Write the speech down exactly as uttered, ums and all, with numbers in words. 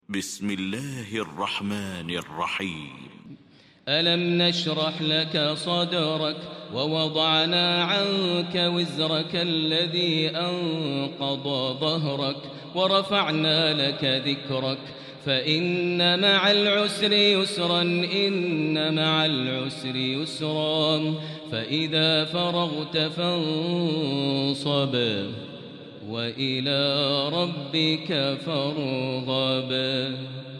بسم الله الرحمن الرحيم. ألم نشرح لك صدرك ووضعنا عنك وزرك الذي أنقض ظهرك ورفعنا لك ذكرك فإن مع العسر يسرا إن مع العسر يسرا فإذا فرغت فانصب وإلى ربك فارغب.